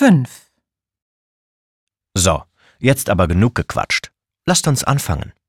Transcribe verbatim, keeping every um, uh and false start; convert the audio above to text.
fünf. So, jetzt aber genug gequatscht. Lasst uns anfangen.